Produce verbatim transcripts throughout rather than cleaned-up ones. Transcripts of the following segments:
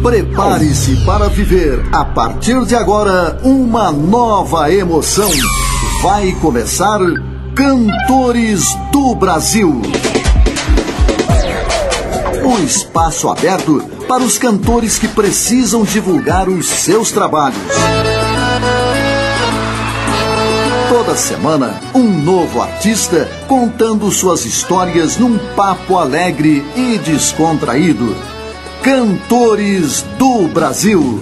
Prepare-se para viver, a partir de agora, uma nova emoção. Vai começar Cantores do Brasil. Um espaço aberto para os cantores que precisam divulgar os seus trabalhos. Toda semana, um novo artista contando suas histórias num papo alegre e descontraído. Cantores do Brasil.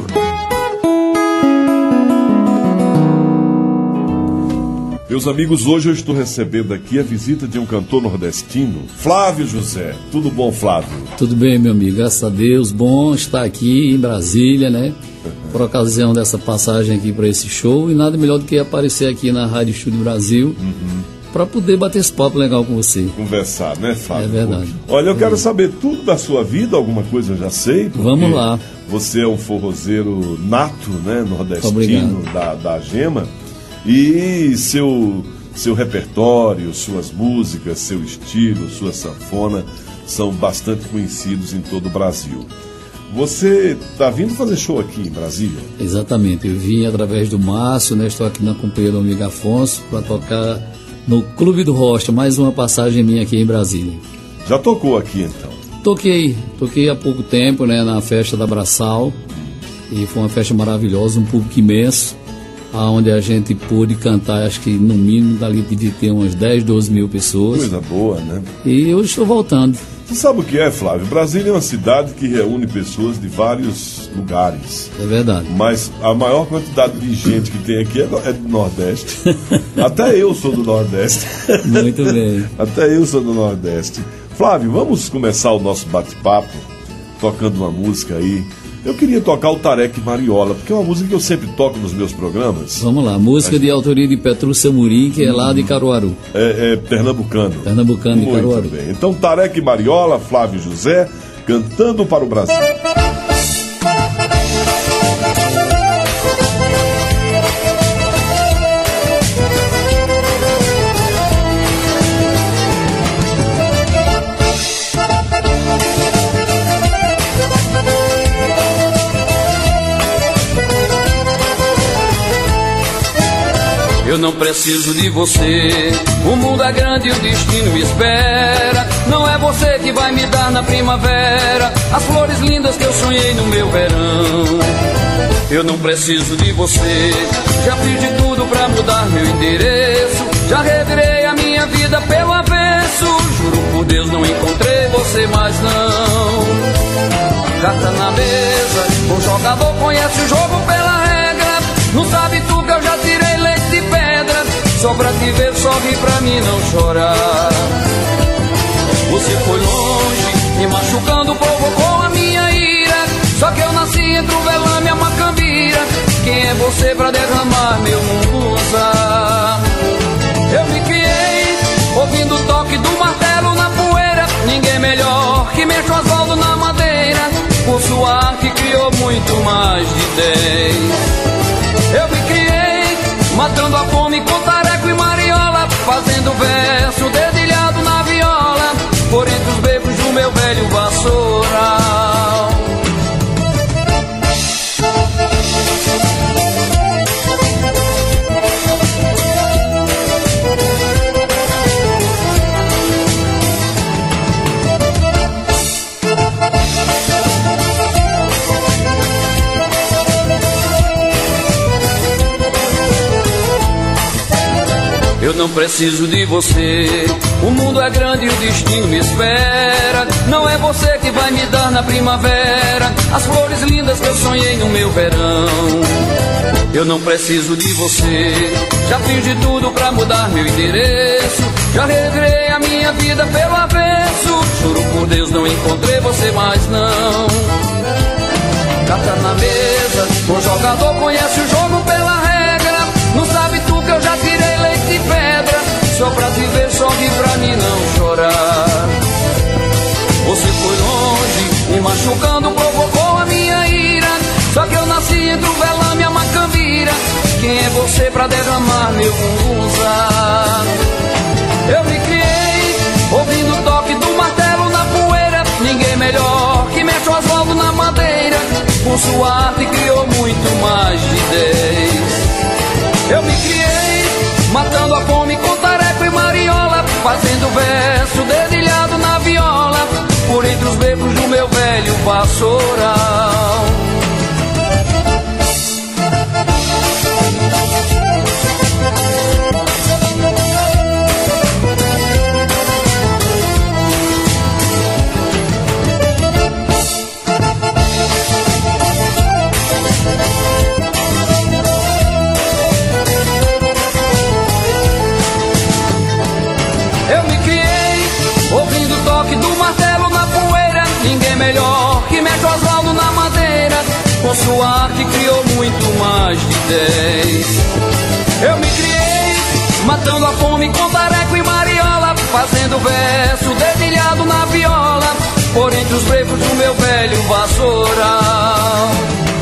Meus amigos, hoje eu estou recebendo aqui a visita de um cantor nordestino, Flávio José. Tudo bom, Flávio? Tudo bem, meu amigo, graças a Deus. Bom estar aqui em Brasília, né? Por ocasião dessa passagem aqui para esse show. E nada melhor do que aparecer aqui na Rádio Estúdio Brasil. Uhum. Para poder bater esse papo legal com você. Conversar, né, Flávio? É verdade. Olha, eu é quero verdade. saber tudo da sua vida, alguma coisa eu já sei. Vamos lá. Você é um forrozeiro nato, né, nordestino, Obrigado. da, da Gema. E seu, seu repertório, suas músicas, seu estilo, sua sanfona são bastante conhecidos em todo o Brasil. Você está vindo fazer show aqui em Brasília? Exatamente, eu vim através do Márcio, né? Estou aqui na companhia do amigo Afonso para tocar no Clube do Rocha, mais uma passagem minha aqui em Brasília. Já tocou aqui então? Toquei, toquei há pouco tempo, né? Na festa da Braçal, e foi uma festa maravilhosa, um público imenso, onde a gente pôde cantar, acho que no mínimo dali de ter umas dez, doze mil pessoas. Coisa boa, né? E hoje estou voltando. Você sabe o que é, Flávio? Brasília é uma cidade que reúne pessoas de vários lugares. É verdade. Mas a maior quantidade de gente que tem aqui é do, é do Nordeste. Até eu sou do Nordeste. Muito bem. Até eu sou do Nordeste. Flávio, vamos começar o nosso bate-papo tocando uma música aí. Eu queria tocar o Tareque Mariola, porque é uma música que eu sempre toco nos meus programas. Vamos lá, música de autoria de Petrúcia Murim, que é lá de Caruaru. É, é pernambucano. Pernambucano de Muito Caruaru. Bem. Então, Tareque Mariola, Flávio José, cantando para o Brasil. Eu não preciso de você, o mundo é grande e o destino me espera. Não é você que vai me dar na primavera as flores lindas que eu sonhei no meu verão. Eu não preciso de você, já fiz de tudo pra mudar meu endereço. Já revirei a minha vida pelo avesso, juro por Deus não encontrei você mais não. Carta na mesa, o jogador conhece o jogo pela regra. Não sabe tu que eu já tirei leite de pedra, só pra te ver sorrir pra mim não chorar. Você foi longe, me machucando, provocou a minha ira. Só que eu nasci entre o velame e a macambira. Quem é você pra derramar meu munguza? Eu me criei, ouvindo o toque do martelo na poeira. Ninguém melhor que mexe o asfalto na madeira. Por sua arte criou muito mais de dez. Eu me criei, matando a fome com tareco e mariola, fazendo verso dedilhado na viola, por entre os becos do meu velho vassoural. Eu não preciso de você, o mundo é grande e o destino me espera. Não é você que vai me dar na primavera as flores lindas que eu sonhei no meu verão. Eu não preciso de você, já fiz de tudo pra mudar meu endereço. Já revirei a minha vida pelo avesso, juro por Deus não encontrei você mais não. Carta na mesa, o jogador conhece o jogo pela regra. Não sabe tu que eu já tirei leite de pedra, só pra te ver sorrir pra mim não chorar. Você foi longe, me machucando, provocou a minha ira. Só que eu nasci entre o velame e a macambira. Quem é você pra derramar meu munguza? Eu me criei, ouvindo o toque do martelo na poeira. Ninguém melhor que mexe o asfalto na madeira. com sua arte criou muito mais de dez. Eu me criei, matando a fome com tareco e mariola, fazendo verso dedilhado na viola, por entre os becos do meu velho vassoural. Melhor que Mestre Osvaldo na madeira, com sua arte criou muito mais de dez. Eu me criei, matando a fome com tareco e mariola, fazendo verso dedilhado na viola, por entre os becos do meu velho vassoural.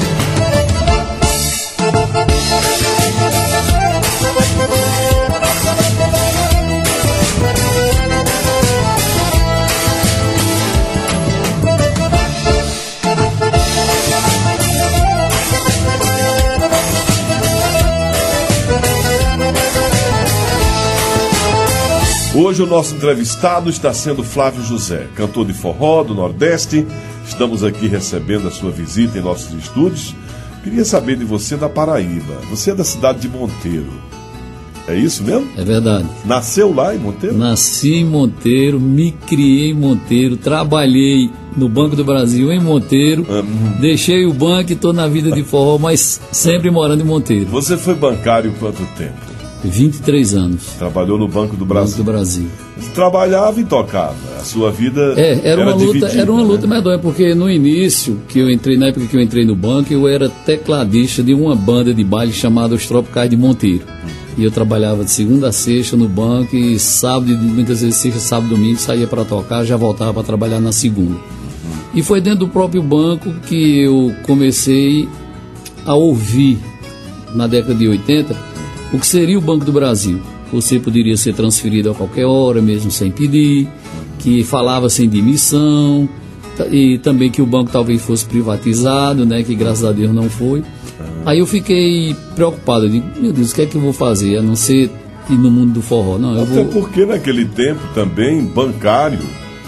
Hoje o nosso entrevistado está sendo Flávio José, cantor de forró do Nordeste. Estamos aqui recebendo a sua visita em nossos estúdios. Queria saber de você da Paraíba. Você é da cidade de Monteiro. É isso mesmo? É verdade. Nasceu lá em Monteiro? Nasci em Monteiro, me criei em Monteiro, trabalhei no Banco do Brasil em Monteiro, uhum. Deixei o banco e estou na vida de forró, mas sempre morando em Monteiro. Você foi bancário quanto tempo? vinte e três anos. Trabalhou no Banco do Brasil. Banco do Brasil. Trabalhava e tocava. A sua vida é, era, era uma luta, dividida, era uma luta né? medonha, porque no início, que eu entrei, na época que eu entrei no banco, eu era tecladista de uma banda de baile chamada Os Tropicais de Monteiro. Hum. E eu trabalhava de segunda a sexta no banco e sábado, muitas vezes sexta, sábado, domingo, saía para tocar, já voltava para trabalhar na segunda. Hum. E foi dentro do próprio banco que eu comecei a ouvir, na década de oitenta, o que seria o Banco do Brasil. Você poderia ser transferido a qualquer hora, mesmo sem pedir, que falava sem demissão, e também que o banco talvez fosse privatizado, né, que graças a Deus não foi. Aí eu fiquei preocupado, eu digo, meu Deus, o que é que eu vou fazer, a não ser ir no mundo do forró? Não, eu Até vou... porque naquele tempo também, bancário,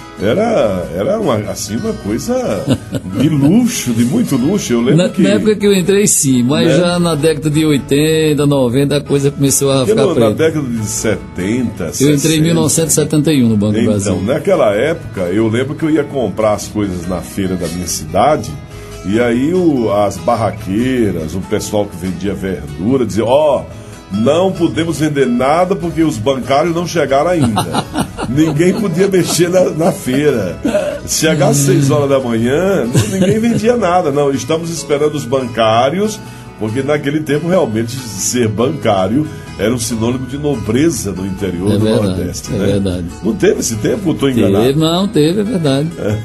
era, era uma, assim, uma coisa de luxo, de muito luxo. Eu lembro na, que... na época que eu entrei, sim, mas né? Já na década de oitenta, noventa, a coisa começou a porque ficar no, preta. Na década de setenta, eu sessenta... entrei em mil novecentos e setenta e um no Banco então, do Brasil. Então, naquela época, eu lembro que eu ia comprar as coisas na feira da minha cidade, e aí o, as barraqueiras, o pessoal que vendia verdura, dizia, ó... Oh, não podemos vender nada porque os bancários não chegaram ainda. Ninguém podia mexer na, na feira. Se chegar às seis horas da manhã, ninguém vendia nada. Não, estamos esperando os bancários, porque naquele tempo realmente ser bancário era um sinônimo de nobreza no interior é do verdade, Nordeste. É né? verdade. Não teve esse tempo ou estou enganado? Teve, não, teve, é verdade.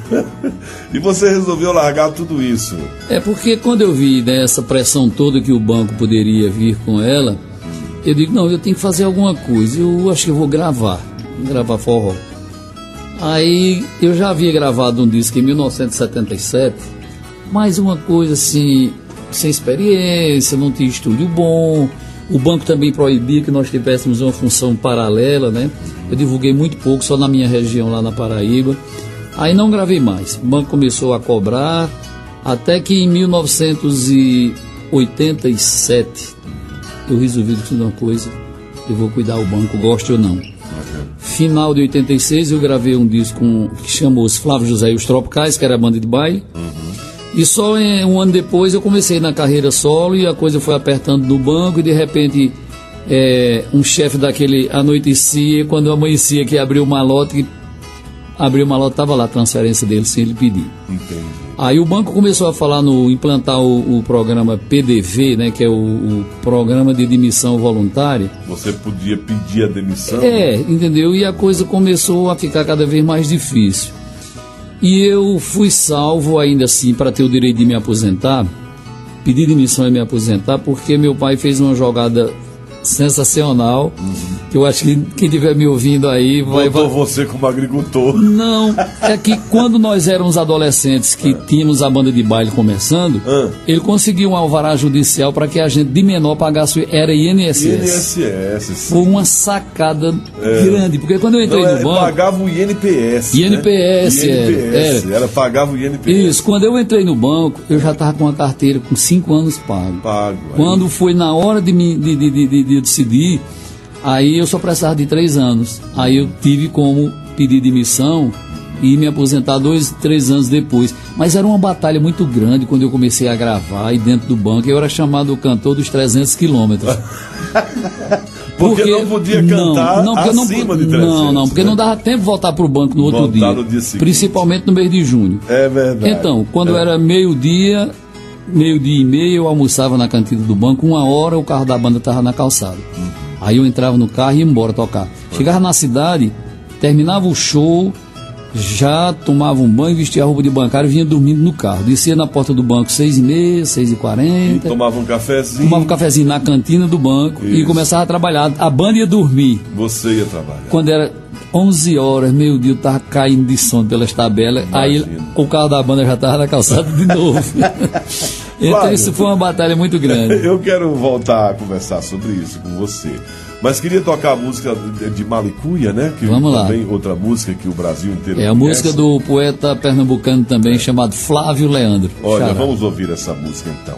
E você resolveu largar tudo isso? É porque quando eu vi né, essa pressão toda que o banco poderia vir com ela, eu digo, não, eu tenho que fazer alguma coisa. Eu acho que eu vou gravar, gravar forró. Aí eu já havia gravado um disco em mil novecentos e setenta e sete, mas uma coisa assim, sem experiência, não tinha estúdio bom. O banco também proibia que nós tivéssemos uma função paralela, né? Eu divulguei muito pouco, só na minha região lá na Paraíba. Aí não gravei mais. O banco começou a cobrar, até que em mil novecentos e oitenta e sete... eu resolvi fazer uma coisa, eu vou cuidar do banco, goste ou não. Okay. Final de oitenta e seis eu gravei um disco com, que chamou-se Flávio José e os Tropicais, que era a banda de baile. Uhum. E só em, um ano depois eu comecei na carreira solo e a coisa foi apertando no banco e de repente é, um chefe daquele anoitecia, quando eu amanhecia que abriu o malote, abriu o malote, estava lá a transferência dele sem ele pedir. Entendi. Aí o banco começou a falar no implantar o, o programa P D V, né, que é o, o Programa de Demissão Voluntária. Você podia pedir a demissão? É, entendeu? E a coisa começou a ficar cada vez mais difícil. E eu fui salvo ainda assim para ter o direito de me aposentar, pedir demissão e me aposentar, porque meu pai fez uma jogada sensacional, uhum. que eu acho que quem estiver me ouvindo aí vai... Botou vai... você como agricultor. Não, é que quando nós éramos adolescentes que tínhamos a banda de baile começando, Ah. ele conseguiu um alvará judicial para que a gente de menor pagasse, era I N S S. I N S S, sim. Foi uma sacada grande, porque quando eu entrei Não, no é, banco... pagava o I N P S. I N P S, né? I N P S, era. era, pagava o I N P S. Isso, quando eu entrei no banco, eu já estava com a carteira com cinco anos pago. Pago. Quando foi na hora de, me, de, de, de, de, de decidir, aí eu só precisava de três anos. Aí eu tive como pedir demissão e me aposentar dois, três anos depois. Mas era uma batalha muito grande quando eu comecei a gravar aí dentro do banco. Eu era chamado o cantor dos trezentos quilômetros. Porque, porque não podia cantar não, não, porque acima não, de trezentos. Não, não, porque né? não dava tempo de voltar para o banco no outro Voltar dia. no dia seguinte. Principalmente no mês de junho. É verdade. Então, quando é. era meio-dia, meio-dia e meio, eu almoçava na cantina do banco, uma hora o carro da banda estava na calçada. Uhum. Aí eu entrava no carro e ia embora tocar. Chegava na cidade, terminava o show, já tomava um banho, vestia a roupa de bancário e vinha dormindo no carro. Descia na porta do banco seis e meia, seis e quarenta. E tomava um cafezinho. Tomava um cafezinho na cantina do banco. Isso. E começava a trabalhar. A banda ia dormir. Você ia trabalhar. Quando era onze horas, meio-dia, eu estava caindo de sono pelas tabelas. Imagina. Aí o carro da banda já estava na calçada de novo. Então Flávio, isso foi uma batalha muito grande. Eu quero voltar a conversar sobre isso com você. Mas queria tocar a música de Malicuia, né? Que Vamos também lá. Outra música que o Brasil inteiro É a conhece. música do poeta pernambucano também, é. chamado Flávio Leandro. Olha, Xará. Vamos ouvir essa música então.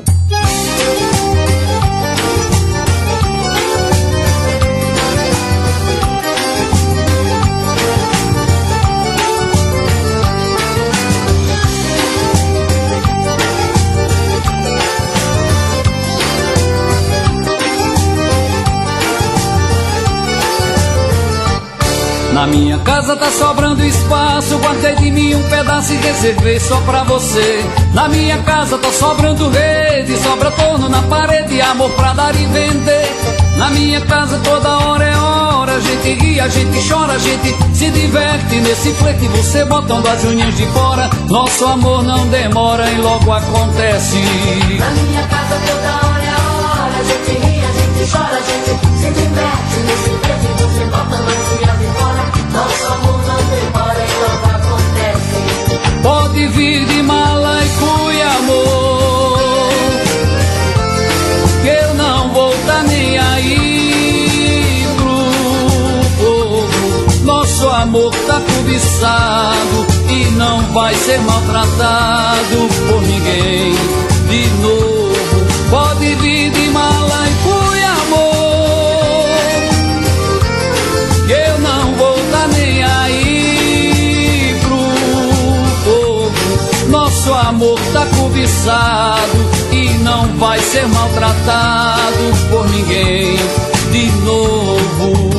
Na minha casa tá sobrando espaço, guardei de mim um pedaço e reservei só pra você. Na minha casa tá sobrando rede, sobra torno na parede, amor pra dar e vender. Na minha casa toda hora é hora, a gente ri, a gente chora, a gente se diverte. Nesse flete você botando as unhas de fora, nosso amor não demora e logo acontece. Na minha casa toda hora é hora, a gente ri, a gente chora, a gente se diverte. Nesse flete você botando as unhas de fora, nosso amor não demora e logo acontece. Pode vir de mala e cuia, amor, que eu não vou tá nem aí pro povo. Nosso amor tá cobiçado e não vai ser maltratado por ninguém de novo. Pode vir de mala e cuia, amor, que eu não vou tá nem aí pro povo. Nosso amor tá cobiçado e não vai ser maltratado por ninguém de novo.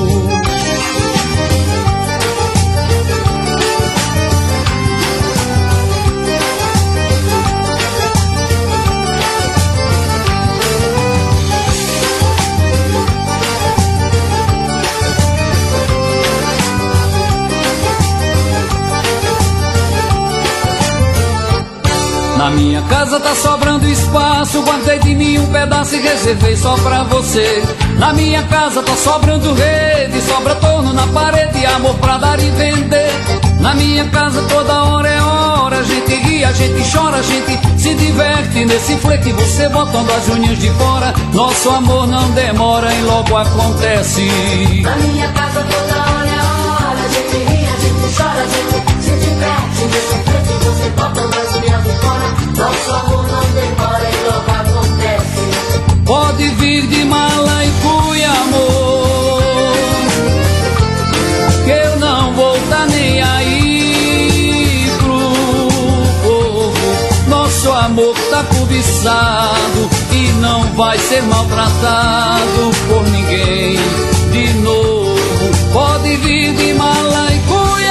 Na minha casa tá sobrando espaço, guardei de mim um pedaço e reservei só pra você. Na minha casa tá sobrando rede, sobra torno na parede, amor pra dar e vender. Na minha casa toda hora é hora, a gente ri, a gente chora, a gente se diverte. Nesse flete você botando as unhas de fora, nosso amor não demora e logo acontece. Na minha casa toda hora é hora, a gente ri, a gente chora, a gente se diverte. Nesse flete você botando as unhas de fora, nosso amor não demora e logo acontece. Pode vir de mala e cuia, amor, que eu não vou tá nem aí pro povo. Nosso amor tá cobiçado e não vai ser maltratado por ninguém de novo. Pode vir de mala e cuia,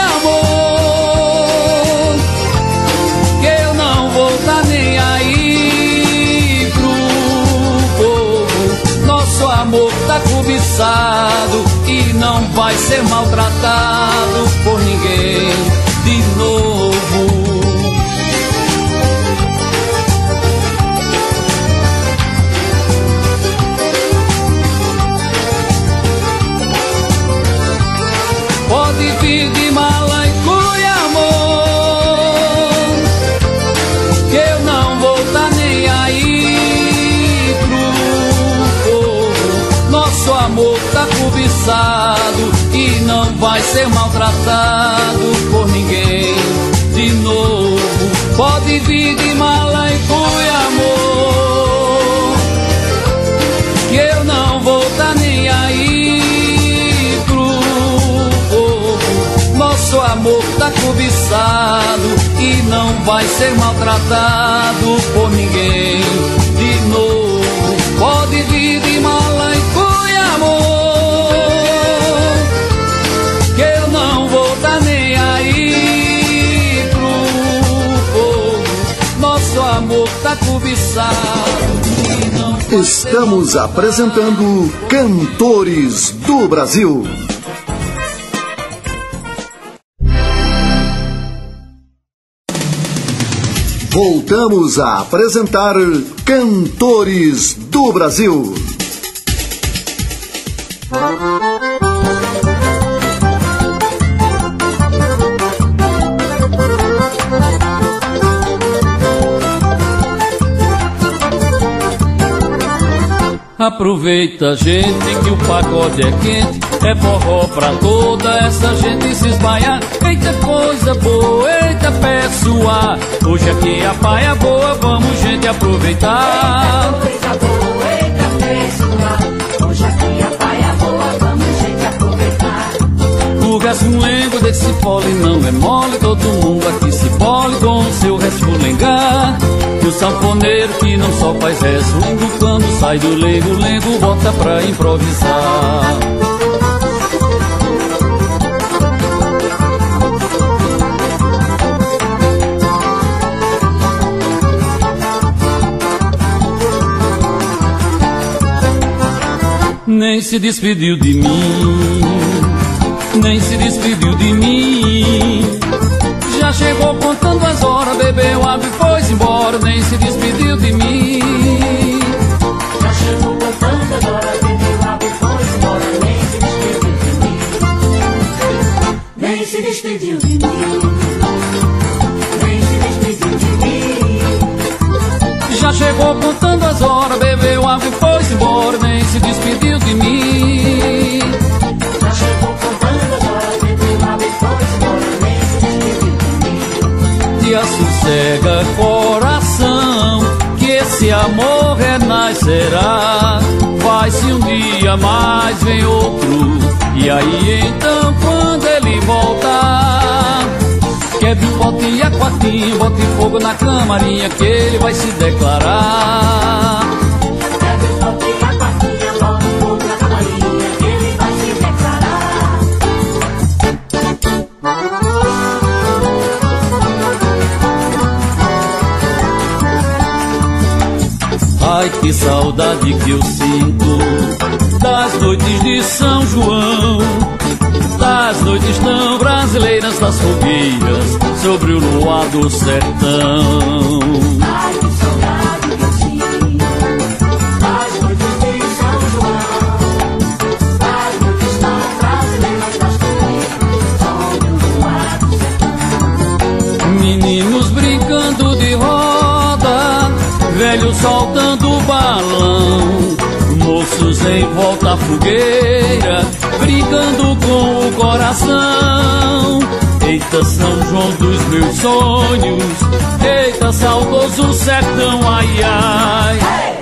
amor, que eu não vou tá nem aí pro povo. Nosso amor tá cobiçado e não vai ser maltratado por ninguém de novo. cobiçado e não vai ser maltratado por ninguém. De novo, pode vir de mala e foi amor, que eu não vou tá nem aí pro povo. Nosso amor tá cobiçado e não vai ser maltratado por ninguém. De novo, pode vir de mala e foi amor, que eu não vou tá nem aí pro povo. Nosso amor tá cobiçado. Estamos apresentando Cantores do Brasil. Voltamos a apresentar Cantores do Brasil. Aproveita, gente, que o pagode é quente, é forró pra toda essa gente se espalhar. Eita coisa boa, eita pessoal, hoje aqui a paia boa, vamos gente aproveitar. Eita coisa boa, eita pessoal, hoje aqui a paia boa, vamos gente aproveitar. O resmulengo desse pole não é mole, todo mundo aqui se pole com o seu resmulengar. O sanfoneiro que não só faz resmungo, quando sai do lengo, lengo bota pra improvisar. Nem se despediu de mim, nem se despediu de mim. Já chegou contando as horas, bebeu água e foi embora, nem se despediu de mim. Já chegou contando as horas, bebeu água e foi embora, nem se despediu de mim. Nem se despediu de mim. Nem se despediu de mim. Já chegou contando as horas, bebeu água e foi embora, nem se despediu de mim. Já chegou contando as horas, bebeu água e foi embora, nem se despediu de mim. Dia sossega coração, que esse amor renascerá. Vai-se um dia, mas vem outro, e aí então quando ele voltar, quebre o pote e a quartinha, bote fogo na camarinha, que ele vai se declarar. Quebre o pote e a quartinha, bote fogo na camarinha, que ele vai se declarar. Ai, que saudade que eu sinto das noites de São João, das noites tão brasileiras, das fogueiras sobre o luar do sertão. Ai, que saudade que eu sinto das noites de São João, das noites tão brasileiras, das fogueiras sobre o luar do sertão. Meninos brincando de roda, velhos soltando balão, moços em volta à fogueira, brincando com o coração. Eita São João dos meus sonhos, eita saudoso sertão, ai ai.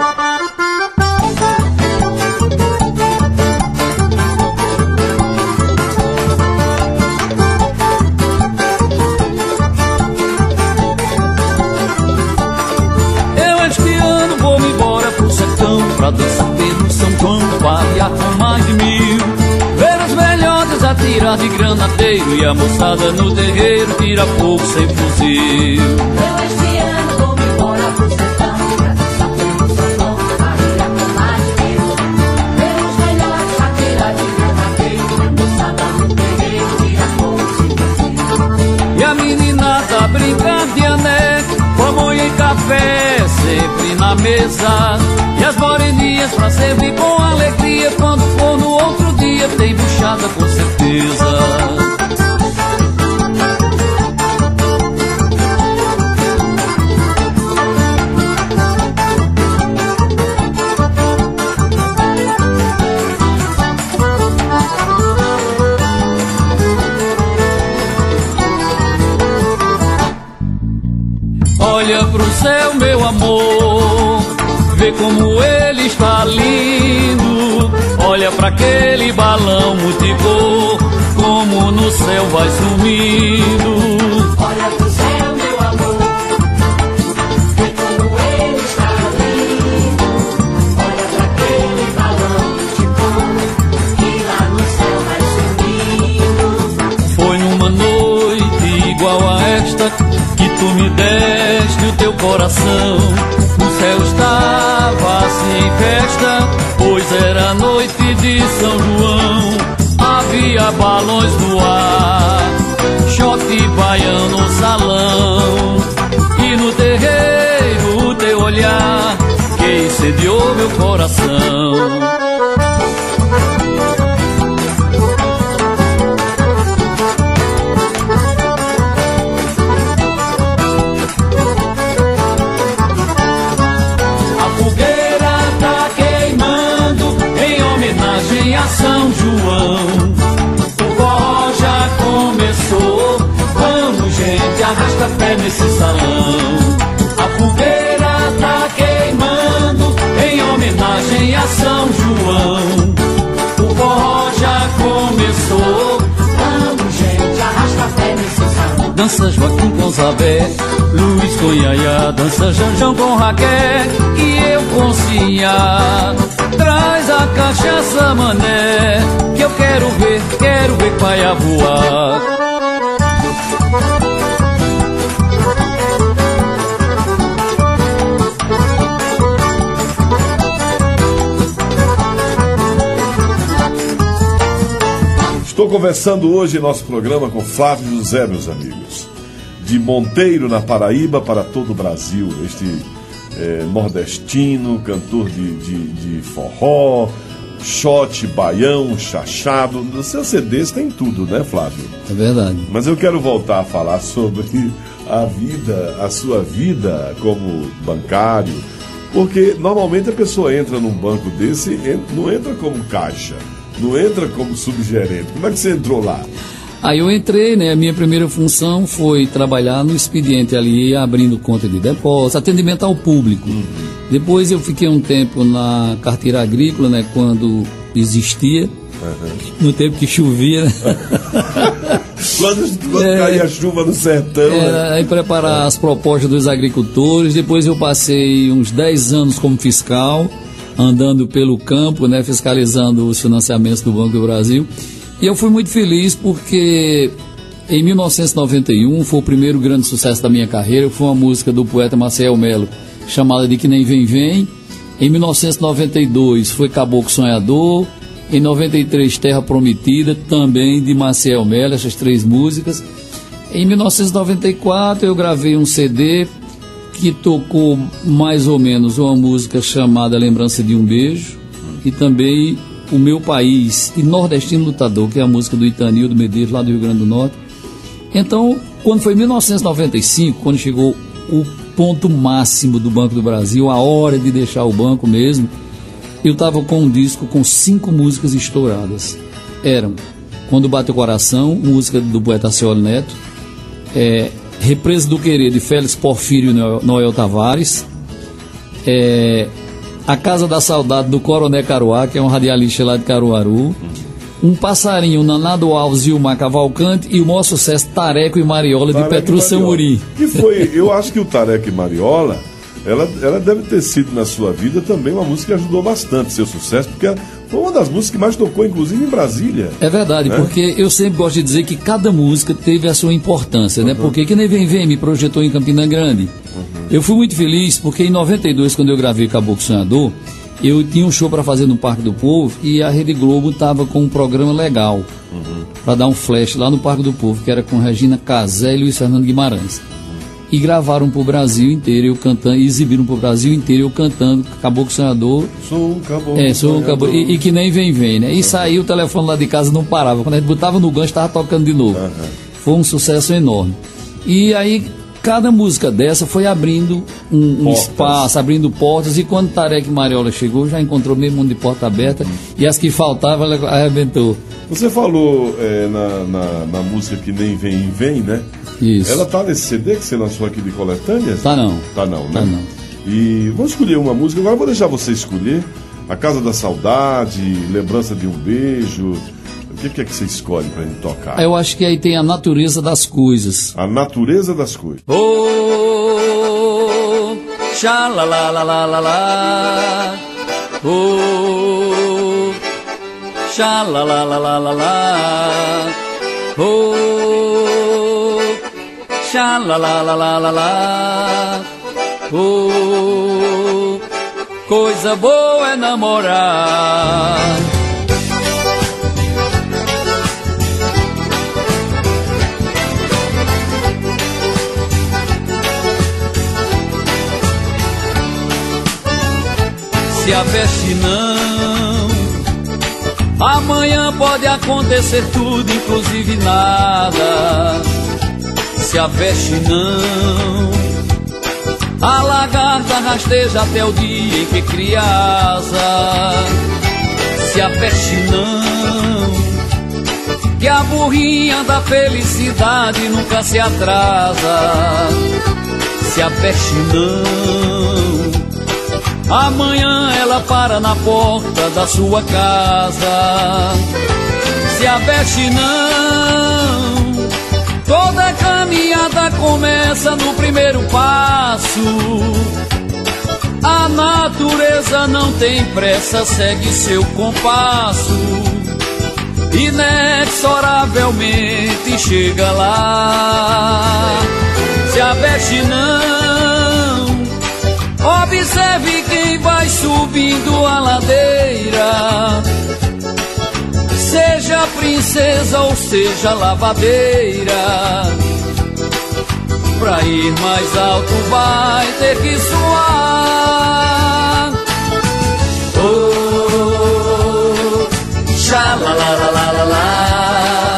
Eu este ano vou me embora pro sertão, pra dançar pelo São João, variar com mais de mil. Ver os velhotes atirar de granadeiro e a moçada no terreiro tira fogo sem fuzil. Eu este ano vou me embora pro sertão, pra dançar pelo São João, variar com mais de mil. Ver os velhotes atirar de granadeiro e a moçada no terreiro tira fogo sem fuzil. E a meninada brinca de aneco, pamonha e café sempre na mesa. E as moreninhas pra servir com alegria, quando for no outro dia tem buchada com certeza. Olha pro céu, meu amor, vê como ele está lindo. Olha pra aquele balão multicor, como no céu vai sumindo. Olha pro céu, meu amor, vê como ele está lindo. Olha pra aquele balão multicor, que lá no céu vai sumindo. Foi numa noite igual a esta que tu me deste o teu coração. O céu estava assim em festa, pois era noite de São João. Havia balões no ar, shot baiano no salão. E no terreiro o teu olhar que incendiou meu coração. São João, o forró já começou. Vamos, gente, arrasta pé nesse salão. A fogueira tá queimando em homenagem a São João. O forró já começou. Vamos, gente, arrasta pé nesse salão. Dança Joaquim com Zabé, Luiz com Yaya, dança Janjão com Raquel e eu com Sinhá. Traz a cachaça, mané, que eu quero ver, quero ver paia voar. Estou conversando hoje em nosso programa com Flávio José, meus amigos. De Monteiro, na Paraíba, para todo o Brasil. Este é, nordestino, cantor de, de, de forró, shot, baião, chachado. No seu C Ds tem tudo, né, Flávio? É verdade. Mas eu quero voltar a falar sobre a vida, a sua vida como bancário. Porque normalmente a pessoa entra num banco desse, não entra como caixa, não entra como subgerente. Como é que você entrou lá? Aí eu entrei, né? A minha primeira função foi trabalhar no expediente ali, abrindo conta de depósito, atendimento ao público. Uhum. Depois eu fiquei um tempo na carteira agrícola, né? Quando existia, uhum. No tempo que chovia, né? Quando, quando é, caía a chuva no sertão. Era, né? Aí preparar é. as propostas dos agricultores. Depois eu passei uns dez anos como fiscal, andando pelo campo, né? Fiscalizando os financiamentos do Banco do Brasil. E eu fui muito feliz porque em mil novecentos e noventa e um foi o primeiro grande sucesso da minha carreira. Foi uma música do poeta Maciel Melo, chamada de Que Nem Vem Vem. Em mil novecentos e noventa e dois foi Caboclo Sonhador. Em noventa e três, Terra Prometida, também de Maciel Melo, essas três músicas. Em mil novecentos e noventa e quatro eu gravei um C D que tocou mais ou menos uma música chamada Lembrança de um Beijo e também O Meu País e Nordestino Lutador, que é a música do Itanildo Medeiros, lá do Rio Grande do Norte. Então, quando foi em mil novecentos e noventa e cinco, quando chegou o ponto máximo do Banco do Brasil, a hora de deixar o banco mesmo, eu estava com um disco com cinco músicas estouradas. Eram Quando Bate o Coração, música do poeta Cioli Neto, é, Represa do Querer, de Félix Porfírio e Noel Tavares, é, A Casa da Saudade, do Coroné Caruá, que é um radialista lá de Caruaru, Um Passarinho, Nanado Alves e o Cavalcante, e o maior sucesso, Tareco e Mariola, de Petrúcio Amorim. Que foi, eu acho que o Tareco e Mariola, ela, ela deve ter sido na sua vida também uma música que ajudou bastante seu sucesso, porque foi uma das músicas que mais tocou, inclusive em Brasília. É verdade, né? Porque eu sempre gosto de dizer que cada música teve a sua importância, uhum. né? Porque Que Nem Vem Vem me projetou em Campina Grande. Uhum. Eu fui muito feliz porque em noventa e dois, quando eu gravei Caboclo Sonhador, eu tinha um show para fazer no Parque do Povo e a Rede Globo estava com um programa legal uhum. para dar um flash lá no Parque do Povo, que era com Regina Casé e Luiz Fernando Guimarães. E gravaram pro Brasil inteiro, eu cantando, e exibiram pro Brasil inteiro, eu cantando Caboclo Sonhador. Sou um caboclo. É, sou um caboclo. E, e Que Nem Vem Vem, né? E uhum. saiu, o telefone lá de casa não parava. Quando a gente botava no gancho, estava tocando de novo. Uhum. Foi um sucesso enorme. E aí cada música dessa foi abrindo um, um Portas. espaço, abrindo portas, e quando Tarek Mariola chegou, já encontrou meio mundo de porta aberta, Uhum. e as que faltavam, ela arrebentou. Você falou é, na, na, na música que nem vem, vem, né? Isso. Ela tá nesse C D que você lançou aqui de coletâneas? Tá não. Tá não, né? Tá não. E vamos escolher uma música, agora eu vou deixar você escolher. A Casa da Saudade, Lembrança de um Beijo. O que, que é que você escolhe pra gente tocar? Eu acho que aí tem a natureza das coisas. A Natureza das Coisas. Oh, xa la la la la la la. Oh, xa la la la la la la. Oh, xa la la la la la la. Oh, coisa boa é namorar. Se a veste não, amanhã pode acontecer tudo, inclusive nada. Se a veste não, a lagarta rasteja até o dia em que cria asa. Se a veste não, que a burrinha da felicidade nunca se atrasa. Se a veste não, amanhã ela para na porta da sua casa. Se a veste não, toda caminhada começa no primeiro passo. A natureza não tem pressa, segue seu compasso. Inexoravelmente chega lá. Se a veste não, observe quem vai subindo a ladeira. Seja princesa ou seja lavadeira, pra ir mais alto vai ter que suar. Oh, xa la la la la la la.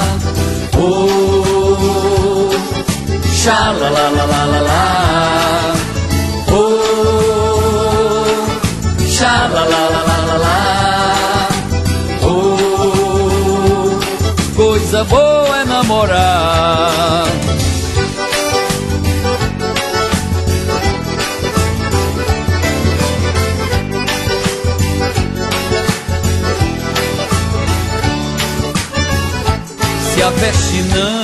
Oh, xa la la la la la la. Xa la la la la la la. Oh, coisa boa é namorar. Se a veste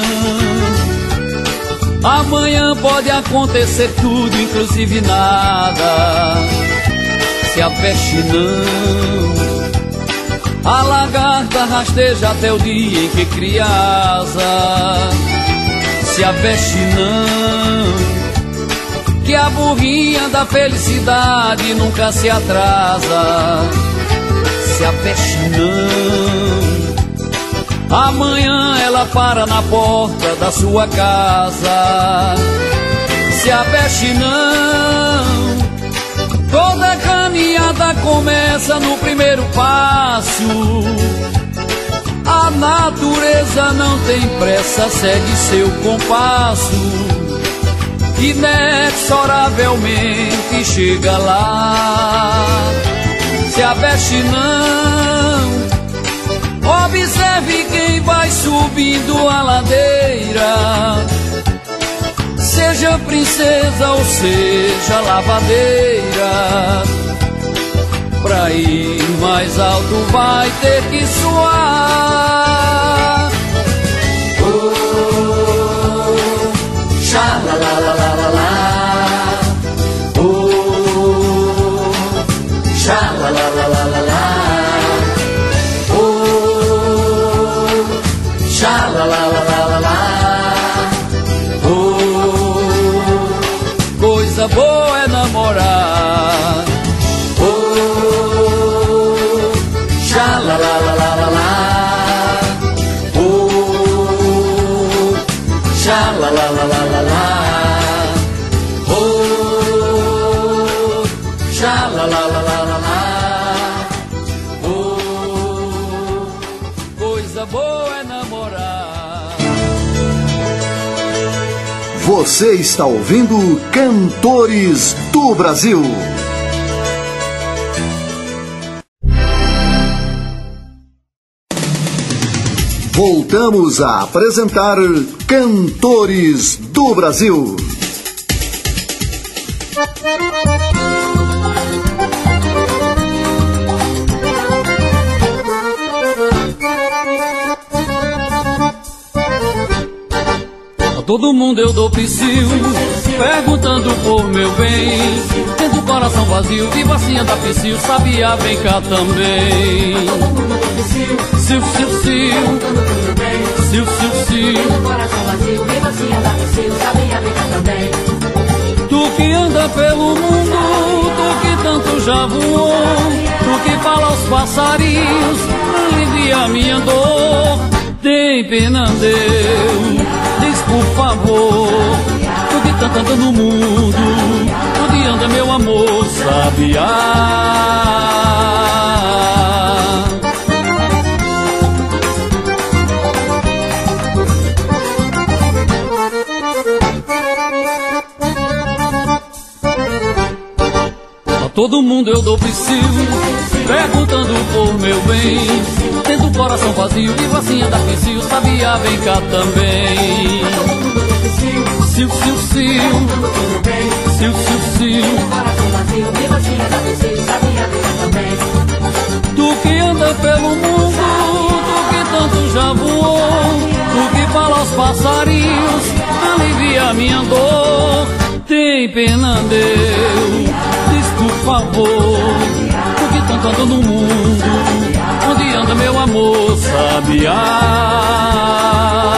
não, amanhã pode acontecer tudo, inclusive nada. Se a veste não, a lagarta rasteja até o dia em que cria asa. Se a veste não, que a burrinha da felicidade nunca se atrasa. Se a veste não, amanhã ela para na porta da sua casa. Se a veste não, toda caminhada começa no primeiro passo. A natureza não tem pressa, segue seu compasso. Inexoravelmente chega lá. Se a veste não, observe quem vai subindo a ladeira. Seja princesa ou seja lavadeira, pra ir mais alto vai ter que suar. Oh, xa la la la la la la. Oh, xa la la la la la la. Oh, xa la la la la la la. Coisa boa é namorar. Oh, xa la la la la la la. Oh, xa la la la la la la. Oh, xa la la la la la la. Oh, coisa boa é namorar. Você está ouvindo Cantores do Brasil. Voltamos a apresentar Cantores do Brasil. A todo mundo eu dou psiu, perguntando por meu bem. Tendo o coração vazio, viva assim da psiu, sabia, vem cá também. Sil, sil, sil, sil, sil, sil. Tu que anda pelo mundo, tu que tanto já voou, tu que fala aos passarinhos, alivia minha dor. Tem pena, Deus, diz por favor, tu que tanto anda no mundo, onde anda meu amor, sabiá. Todo mundo eu dou psiu, perguntando por meu bem. Tendo o coração vazio, vivo assim anda psiu, sabia, vem cá também. Sil, sil, sil, sil, sil, sil. Tu que anda pelo mundo, tu que tanto já voou, tu que fala aos passarinhos, alivia minha dor. Tem pena, Deus, diz por favor, tu que tanto anda no mundo, onde anda meu amor, sabiá.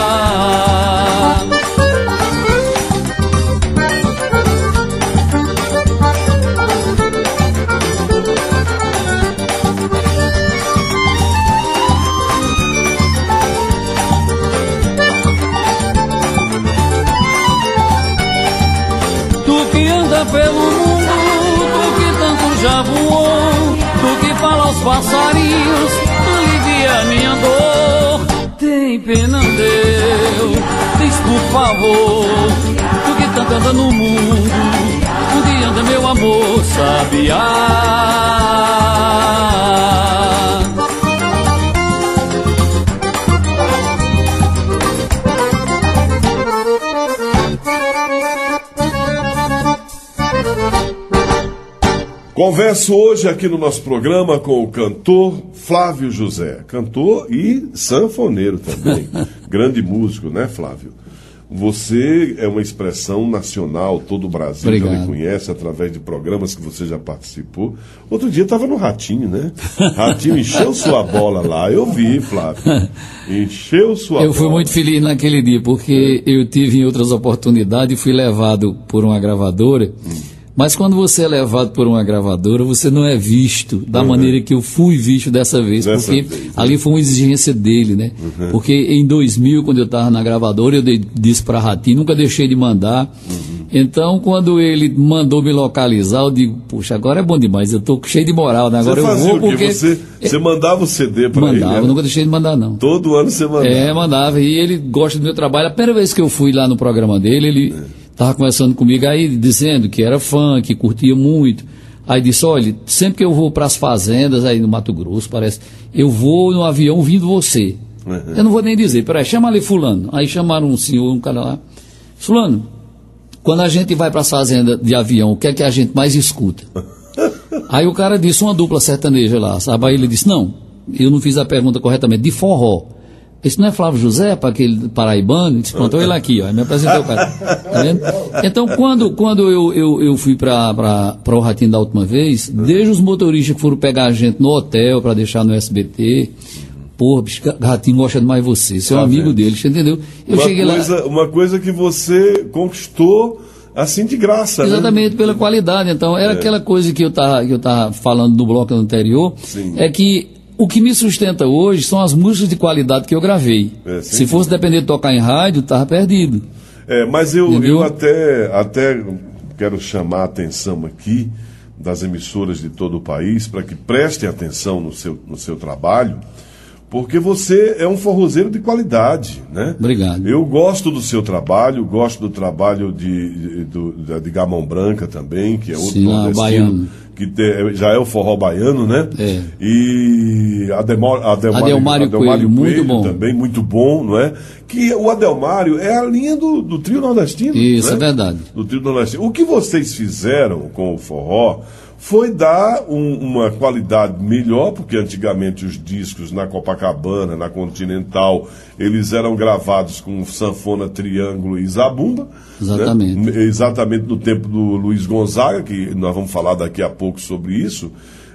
Pelo mundo, tu que tanto já voou, tu que fala aos passarinhos, alivia minha dor. Tem pena, Deus, diz por favor, tu que tanto anda no mundo, onde anda meu amor, sabiá. Converso hoje aqui no nosso programa com o cantor Flávio José, cantor e sanfoneiro também, grande músico, né, Flávio? Você é uma expressão nacional, todo o Brasil já lhe conhece através de programas que você já participou. Outro dia estava no Ratinho, né? Ratinho encheu sua bola lá, eu vi, Flávio. Encheu sua bola. Eu fui muito feliz naquele dia, porque eu tive em outras oportunidades e fui levado por uma gravadora. Hum. Mas quando você é levado por uma gravadora, você não é visto da uhum. maneira que eu fui visto dessa vez, dessa porque vez, ali né? foi uma exigência dele, né? Uhum. Porque em dois mil, quando eu estava na gravadora, eu dei, disse para Ratinho, nunca deixei de mandar. Uhum. Então, quando ele mandou me localizar, eu digo, puxa, agora é bom demais, eu estou cheio de moral, né? Agora você eu vou porque... Você, você mandava o C D para ele? Mandava, né? Nunca deixei de mandar, não. Todo ano você mandava? É, mandava, e ele gosta do meu trabalho. A primeira vez que eu fui lá no programa dele, ele... É. Estava conversando comigo aí, dizendo que era fã, que curtia muito. Aí disse, olha, sempre que eu vou para as fazendas aí no Mato Grosso, parece, eu vou no avião vindo você. Uhum. Eu não vou nem dizer, peraí, chama ali fulano. Aí chamaram um senhor, um cara lá. Fulano, quando a gente vai para as fazendas de avião, o que é que a gente mais escuta? Aí o cara disse, uma dupla sertaneja lá, sabe? Aí ele disse, não, eu não fiz a pergunta corretamente, de forró. Esse não é Flávio José, para aquele paraibano? Disse, pronto, ele aqui, ó, me apresentou o cara. Tá vendo? Então, quando, quando eu, eu, eu fui para o Ratinho da última vez, desde os motoristas que foram pegar a gente no hotel para deixar no S B T, porra, bicho, Ratinho gosta demais de você, você é um tá amigo dele, você entendeu? Eu uma cheguei coisa, lá... Uma coisa que você conquistou assim de graça, exatamente, né? Pela qualidade. Então, era é. aquela coisa que eu estava que eu tava falando no bloco anterior, Sim. é que o que me sustenta hoje são as músicas de qualidade que eu gravei. É, Se fosse depender de tocar em rádio, estava perdido. É, mas eu, eu até, até quero chamar a atenção aqui das emissoras de todo o país para que prestem atenção no seu, no seu trabalho, porque você é um forrozeiro de qualidade, né? Obrigado. Eu gosto do seu trabalho, gosto do trabalho de, de, de, de Gamão Branca também, que é outro Sim, nordestino, baiano, que te, já é o forró baiano, né? É. E Ademar, Adelmário, Adelmário Coelho, muito bom. Também, muito bom, não é? Que o Adelmário é a linha do, do trio nordestino. Isso, né? É verdade. Do trio nordestino. O que vocês fizeram com o forró foi dar um, uma qualidade melhor, porque antigamente os discos na Copacabana, na Continental, eles eram gravados com sanfona, triângulo e zabumba. Exatamente. Né? Exatamente no tempo do Luiz Gonzaga, que nós vamos falar daqui a pouco sobre isso.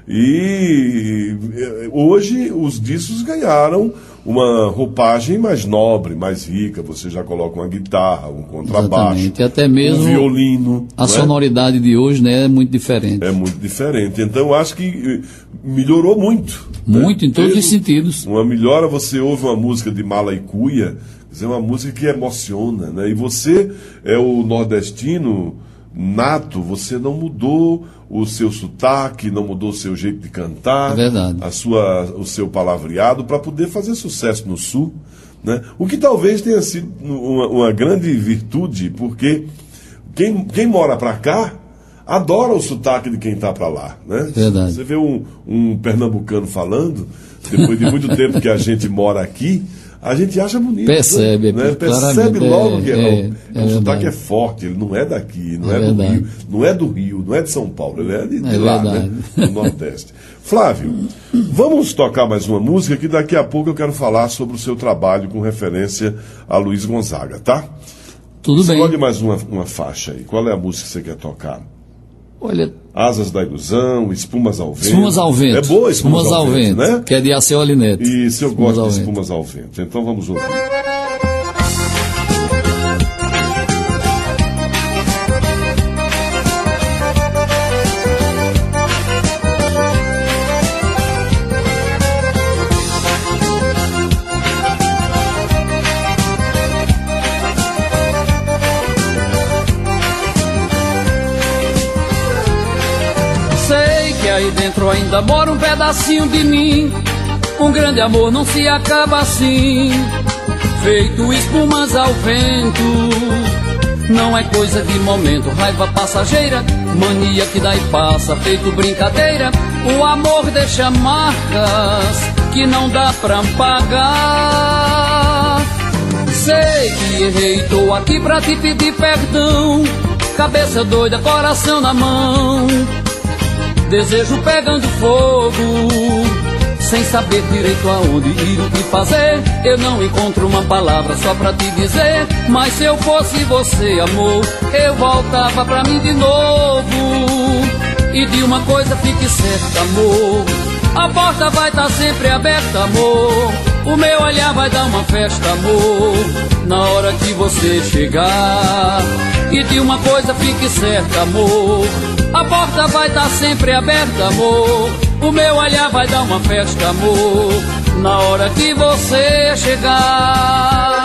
E hoje os discos ganharam uma roupagem mais nobre, mais rica. Você já coloca uma guitarra, um contrabaixo, exatamente. E até mesmo um violino. A sonoridade é? de hoje, né, é muito diferente. É muito diferente. Então eu acho que melhorou muito. Muito, né? em todos Teve os sentidos. Uma melhora, você ouve uma música de Mala e Cuia, é uma música que emociona, né? E você é o nordestino nato, você não mudou o seu sotaque, não mudou o seu jeito de cantar, é verdade. a sua, o seu palavreado para poder fazer sucesso no Sul, né? O que talvez tenha sido uma, uma grande virtude, porque quem, quem mora para cá adora o sotaque de quem está para lá, né? Verdade. Você vê um, um pernambucano falando, depois de muito tempo que a gente mora aqui, a gente acha bonito. Percebe, né? Percebe claramente, logo é, que é, é, é o sotaque verdade. é forte, ele não é daqui, não É é, do verdade. Rio, não é do Rio, não é de São Paulo, ele é de, de É lá, verdade. né? Do Nordeste. Flávio, vamos tocar mais uma música que daqui a pouco eu quero falar sobre o seu trabalho com referência a Luiz Gonzaga, tá? Tudo bem. Escolhe mais uma, uma faixa aí. Qual é a música que você quer tocar? Olha, Asas da Ilusão, Espumas ao Vento. Espumas ao Vento. É boa Espumas, Espumas ao Vento, né? que é de Aceu Alinete. Isso, eu Espumas gosto ao de Vento. Espumas ao Vento. Então vamos ouvir. Sei que aí dentro ainda mora um pedacinho de mim. Um grande amor não se acaba assim, feito espumas ao vento. Não é coisa de momento, raiva passageira, mania que dá e passa, feito brincadeira. O amor deixa marcas que não dá pra pagar. Sei que errei, tô aqui pra te pedir perdão. Cabeça doida, coração na mão, desejo pegando fogo, sem saber direito aonde ir, o que fazer. Eu não encontro uma palavra só pra te dizer, mas se eu fosse você, amor, eu voltava pra mim de novo. E de uma coisa fique certa, amor, a porta vai estar sempre aberta, amor. O meu olhar vai dar uma festa, amor, na hora que você chegar. E de uma coisa fique certa, amor, a porta vai estar sempre aberta, amor. O meu olhar vai dar uma festa, amor, na hora que você chegar.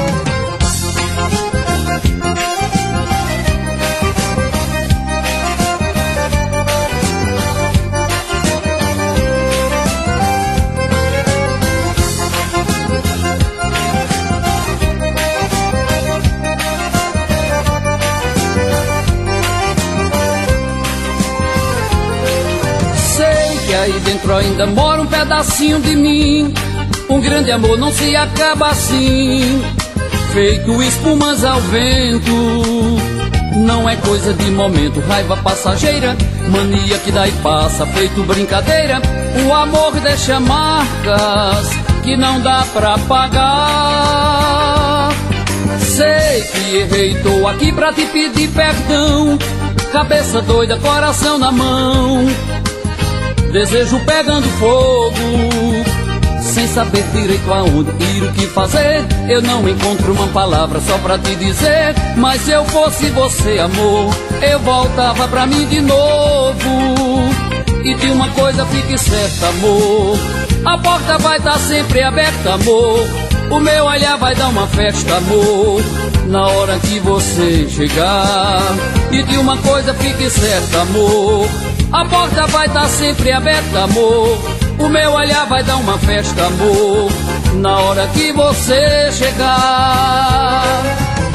Aí dentro ainda mora um pedacinho de mim. Um grande amor não se acaba assim, feito espumas ao vento. Não é coisa de momento, raiva passageira, mania que dá e passa, feito brincadeira. O amor deixa marcas que não dá pra pagar. Sei que errei, tô aqui pra te pedir perdão. Cabeça doida, coração na mão, desejo pegando fogo, sem saber direito aonde ir, o que fazer. Eu não encontro uma palavra só pra te dizer, mas se eu fosse você, amor, eu voltava pra mim de novo. E de uma coisa fique certa, amor, a porta vai estar sempre aberta, amor. O meu olhar vai dar uma festa, amor, na hora que você chegar. E de uma coisa fique certa, amor, a porta vai estar sempre aberta, amor. O meu olhar vai dar uma festa, amor, na hora que você chegar.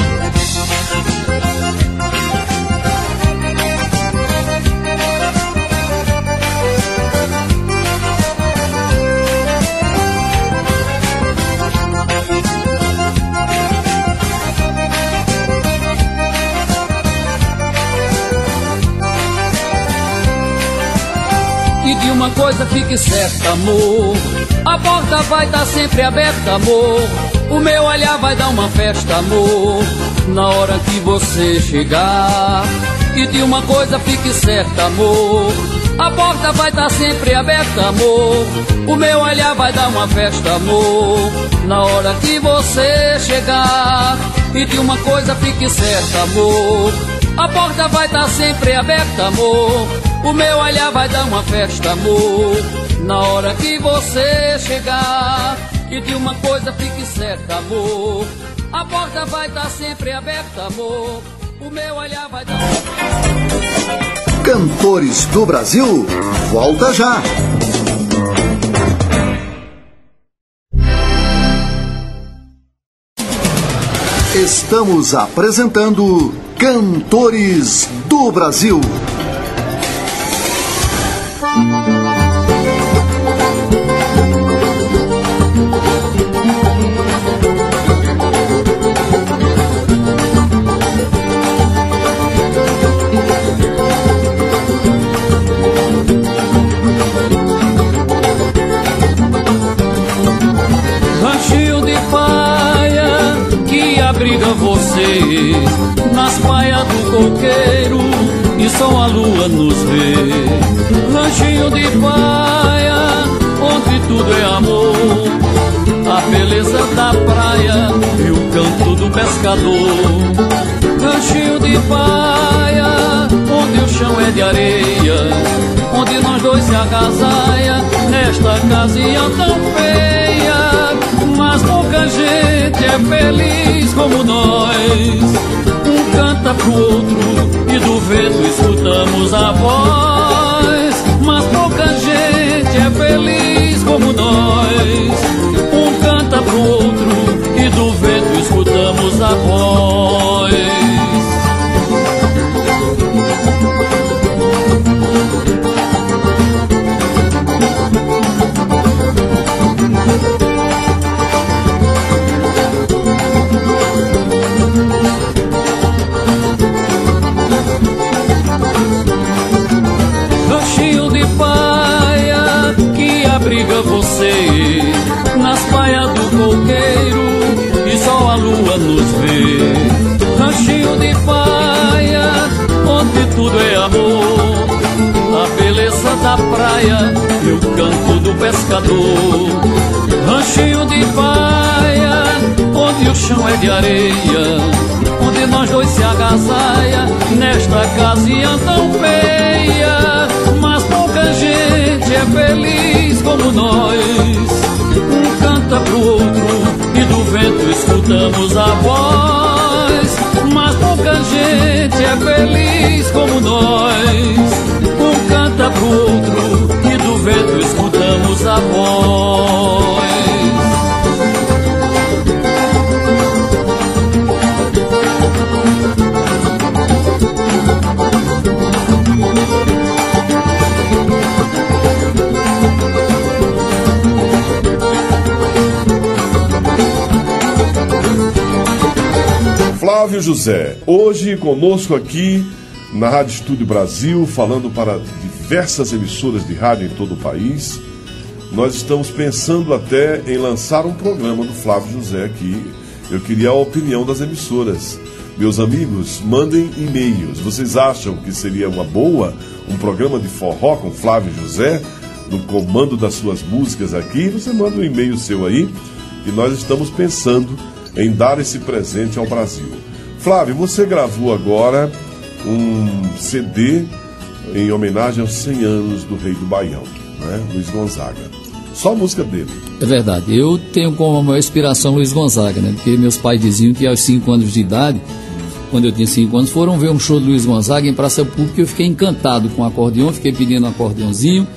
E de uma coisa fique certa, amor, a porta vai estar sempre aberta, amor. O meu olhar vai dar uma festa, amor, na hora que você chegar. E de uma coisa fique certa, amor, a porta vai estar sempre aberta, amor. O meu olhar vai dar uma festa, amor, na hora que você chegar. E de uma coisa fique certa, amor, a porta vai estar sempre aberta, amor. O meu olhar vai dar uma festa, amor, na hora que você chegar. E de uma coisa fique certa, amor, a porta vai estar sempre aberta, amor. O meu olhar vai dar... Cantores do Brasil, volta já! Estamos apresentando Cantores do Brasil. Ranchinho de paia que abriga você nas paias do coqueiro e só a lua nos vê. Ranchinho de paia onde tudo é amor, a beleza da praia e o canto do pescador. Ranchinho de paia onde o chão é de areia, onde nós dois se agasalha nesta ocasião tão feia. Mas pouca gente é feliz como nós. Um canta pro outro e do vento escutamos a voz. Mas pouca gente é feliz como nós. Um canta pro outro e do vento escutamos a voz. Ranchinho de paia que abriga você nas paias do coqueiro e só a lua nos vê. Ranchinho de paia onde tudo é amor, a beleza da praia e o canto do pescador. Ranchinho de paia onde o chão é de areia, onde nós dois se agasalha nesta ocasião tão feia. Mas pouca gente é feliz como nós. Um canta pro outro e do vento escutamos a voz. Mas pouca gente é feliz como nós. Um canta pro outro e do vento escutamos a voz. Flávio José, hoje conosco aqui na Rádio Estúdio Brasil, falando para diversas emissoras de rádio em todo o país. Nós estamos pensando até em lançar um programa do Flávio José aqui. Eu queria a opinião das emissoras. Meus amigos, mandem e-mails. Vocês acham que seria uma boa um programa de forró com Flávio José no comando das suas músicas aqui? Você manda um e-mail seu aí e nós estamos pensando em dar esse presente ao Brasil. Flávio, você gravou agora um C D em homenagem aos cem anos do Rei do Baião, né? Luiz Gonzaga. Só a música dele. É verdade. Eu tenho como maior inspiração Luiz Gonzaga, né? Porque meus pais diziam que aos cinco anos de idade, quando eu tinha cinco anos, foram ver um show do Luiz Gonzaga em praça pública e eu fiquei encantado com o acordeão, fiquei pedindo um acordeãozinho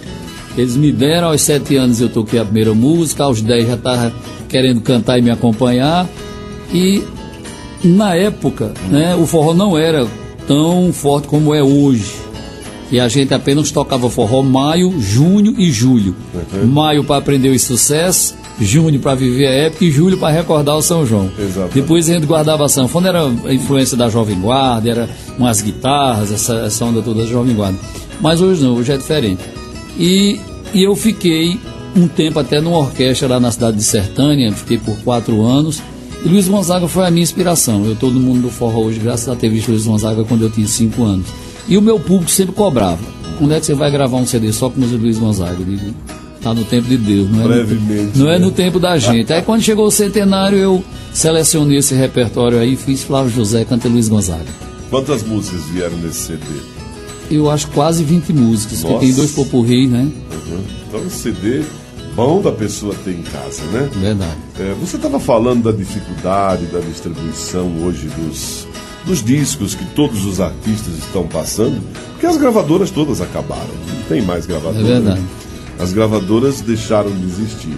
Eles me deram, aos sete anos eu toquei a primeira música, aos dez já estava querendo cantar e me acompanhar. E na época, né, o forró não era tão forte como é hoje. E a gente apenas tocava forró maio, junho e julho. Uhum. Maio para aprender os sucessos, junho para viver a época e julho para recordar o São João. Exatamente. Depois a gente guardava a sanfona, era a influência da Jovem Guarda, era umas guitarras, essa, essa onda toda da Jovem Guarda. Mas hoje não, hoje é diferente. E, e eu fiquei um tempo até numa orquestra lá na cidade de Sertânia, fiquei por quatro anos. E Luiz Gonzaga foi a minha inspiração. Eu estou no mundo do forró hoje, graças a ter visto Luiz Gonzaga quando eu tinha cinco anos. E o meu público sempre cobrava: quando é que você vai gravar um C D só com música de Luiz Gonzaga? Eu digo, tá no tempo de Deus, não é, brevemente, no, não né? é no tempo da gente. Aí quando chegou o centenário, eu selecionei esse repertório aí, fiz Flávio José, cantei Luiz Gonzaga. Quantas músicas vieram nesse C D? Eu acho quase vinte músicas, porque tem dois popurri, né? Uhum. Então esse C D bom da pessoa ter em casa, né? Verdade. É, você estava falando da dificuldade da distribuição hoje dos, dos discos que todos os artistas estão passando, porque as gravadoras todas acabaram, não tem mais gravadora. É verdade. As gravadoras deixaram de existir.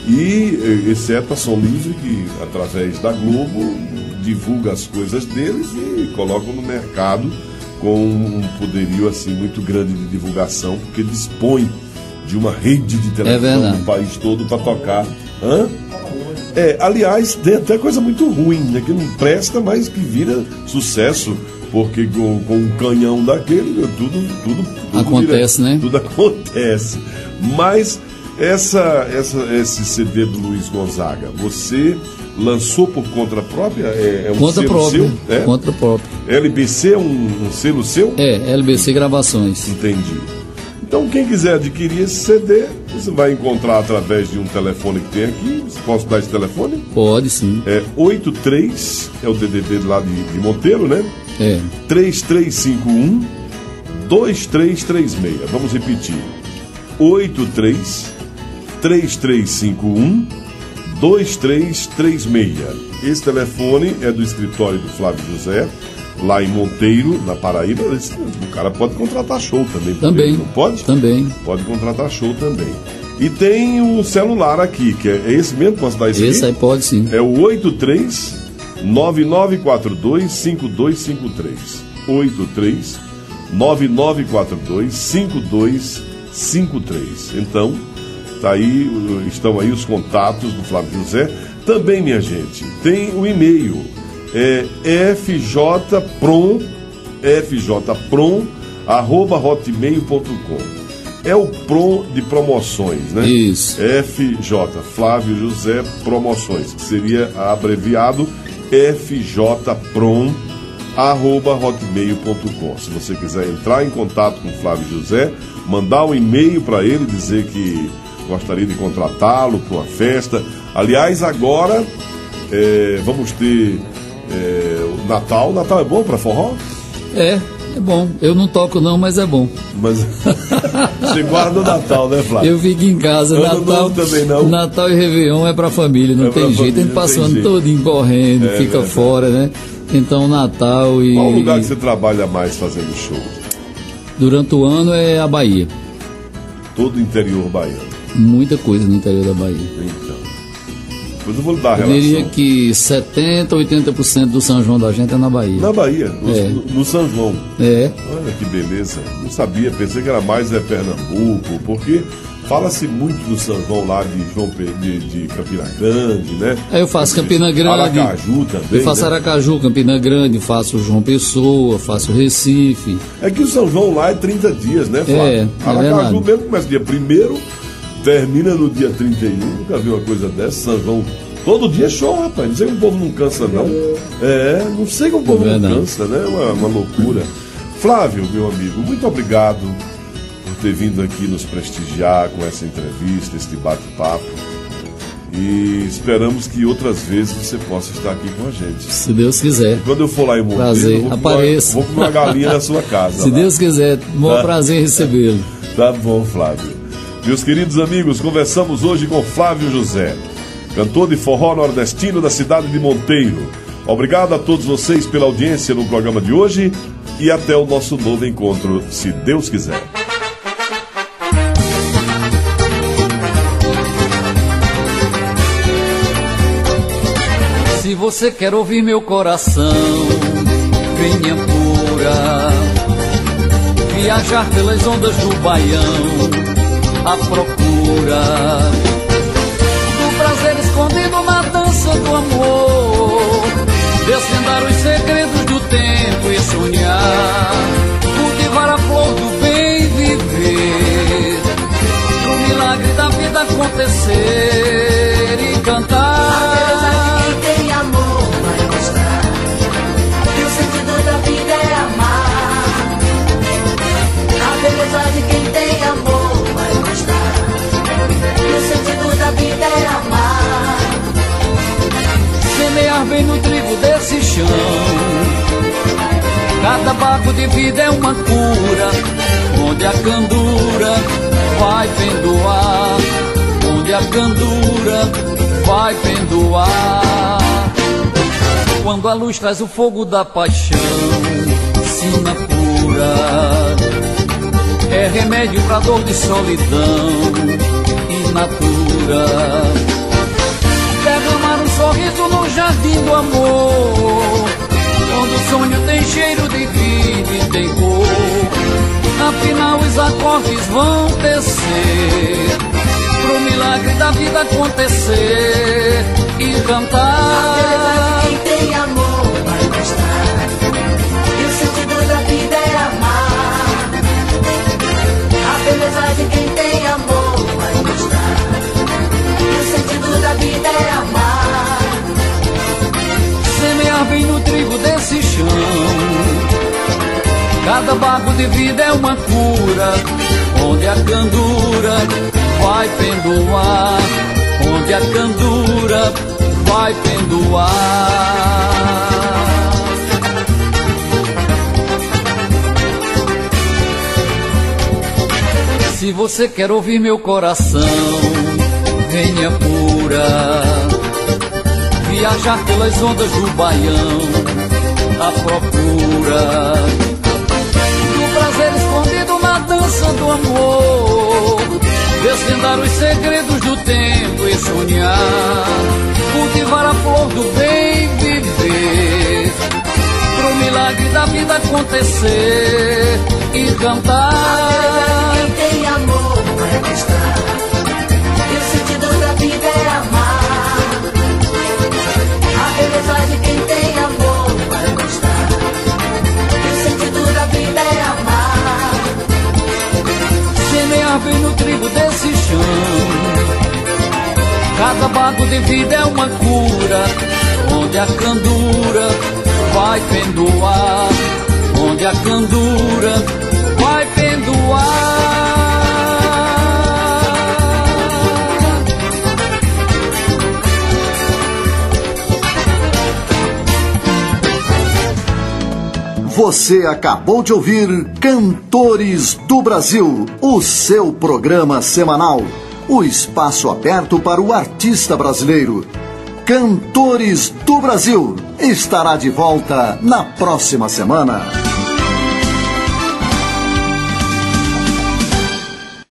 E, exceto a Som Livre, que através da Globo divulga as coisas deles e colocam no mercado com um poderio assim muito grande de divulgação, porque dispõe de uma rede de televisão no país todo para tocar. Hã? É, aliás, tem até coisa muito ruim, né? Que não presta, mas que vira sucesso, porque com, com um canhão daquele, tudo, tudo, tudo acontece, vira, né? Tudo acontece. Mas essa, essa, esse C D do Luiz Gonzaga, você lançou por conta própria? É, é um conta selo própria, seu? É? Conta própria. L B C é um, um selo seu? É, L B C Gravações. Entendi. Então, quem quiser adquirir esse C D, você vai encontrar através de um telefone que tem aqui. Posso dar esse telefone? Pode, sim. É oitenta e três, é o D D D lá de, de Monteiro, né? É. três três cinco um, dois três três seis. Vamos repetir. oitenta e três, três três cinco um, dois três três seis. Esse telefone é do escritório do Flávio José, lá em Monteiro, na Paraíba. O cara pode contratar show também. Também. Não pode? Também. Pode contratar show também. E tem o celular aqui, que é, é esse mesmo? Posso dar esse Esse aqui? aí pode, sim. É o oito três nove nove quatro dois cinco dois cinco três. oito três nove nove quatro dois cinco dois cinco três. Então, tá aí, estão aí os contatos do Flávio José. Também, minha gente, tem o e-mail. É fjprom, fjprom, arroba hotmail ponto com. É o Prom de promoções, né? Isso. F J, Flávio José Promoções, que seria abreviado fjprom, arroba hotmail ponto com. Se você quiser entrar em contato com o Flávio José, mandar um e-mail para ele, dizer que gostaria de contratá-lo para uma festa. Aliás, agora é, vamos ter é, o Natal. Natal é bom para forró? É, é bom. Eu não toco não, mas é bom. Mas você guarda o Natal, né, Flávio? Eu fico em casa. Eu Natal, não também não. Natal e Réveillon é pra família, não É tem pra jeito. família, A gente passa o ano jeito. todinho correndo, É fica verdade. fora, né? Então Natal e... Qual o lugar que você trabalha mais fazendo show? Durante o ano é a Bahia. Todo o interior baiano. Muita coisa no interior da Bahia. Então, depois eu vou lhe dar a Eu relação. diria que setenta, oitenta por cento do São João da gente é na Bahia. Na Bahia, no, É. no- no São João. É, Olha que beleza. Não sabia, pensei que era mais é Pernambuco, porque fala-se muito do São João lá de João Pe- de, de Campina Grande, né? aí eu faço Campina Grande. Aracaju também. Eu faço né? Aracaju, Campina Grande, faço João Pessoa, faço Recife. É que o São João lá é trinta dias, né, Flávio? É, é Aracaju verdade. mesmo começa dia primeiro, termina no dia trinta e um. Nunca vi uma coisa dessa. São João. Todo dia é show, rapaz. Não sei como o povo não cansa, não. É, não sei como o povo É não verdade. cansa, né? Uma, uma loucura. Flávio, meu amigo, muito obrigado por ter vindo aqui nos prestigiar com essa entrevista, este bate-papo. E esperamos que outras vezes você possa estar aqui com a gente. Se Deus quiser. Quando eu for lá em Monteiro, Prazer, eu vou comer uma- apareça. vou comer uma galinha na sua casa. Se lá. Deus quiser, maior Tá. prazer em recebê-lo. Tá bom, Flávio. Meus queridos amigos, conversamos hoje com Flávio José, cantor de forró nordestino da cidade de Monteiro. Obrigado a todos vocês pela audiência no programa de hoje e até o nosso novo encontro, se Deus quiser. Se você quer ouvir meu coração, venha pura, viajar pelas ondas do Baião, à procura do prazer escondido na dança do amor, desvendar os segredos do tempo e sonhar, cultivar a flor do bem viver, o milagre da vida acontecer e cantar. De quem tem amor vai gostar. E o sentido da vida é amar. Semear bem no trigo desse chão, cada baco de vida é uma cura, onde a candura vai pendoar, onde a candura vai pendoar. Quando a luz traz o fogo da paixão, sina pura, é remédio pra dor de solidão in natura. Derramar um sorriso no jardim do amor, onde o sonho tem cheiro de vida e tem cor. Afinal os acordes vão tecer, pro milagre da vida acontecer e cantar. Quem tem amor vai gostar, e o sentido da vida é amar. A beleza de quem tem amor vai gostar, e o sentido da vida é amar. Semear bem no trigo desse chão, cada baco de vida é uma cura, onde a candura vai pendoar, onde a candura vai pendoar. Se você quer ouvir meu coração, venha pura, viajar pelas ondas do Baião, à procura do prazer escondido na dança do amor, desvendar os segredos do tempo e sonhar, cultivar a flor do bem viver, pro milagre da vida acontecer e cantar. Quem tem amor vai gostar, e o sentido da vida é amar. A beleza de quem tem amor vai gostar, e o sentido da vida é amar. Semear bem no trigo desse chão, cada baco de vida é uma cura, onde a candura vai pendoar, onde a candura vai pendoar. Você acabou de ouvir Cantores do Brasil, o seu programa semanal, o espaço aberto para o artista brasileiro. Cantores do Brasil estará de volta na próxima semana.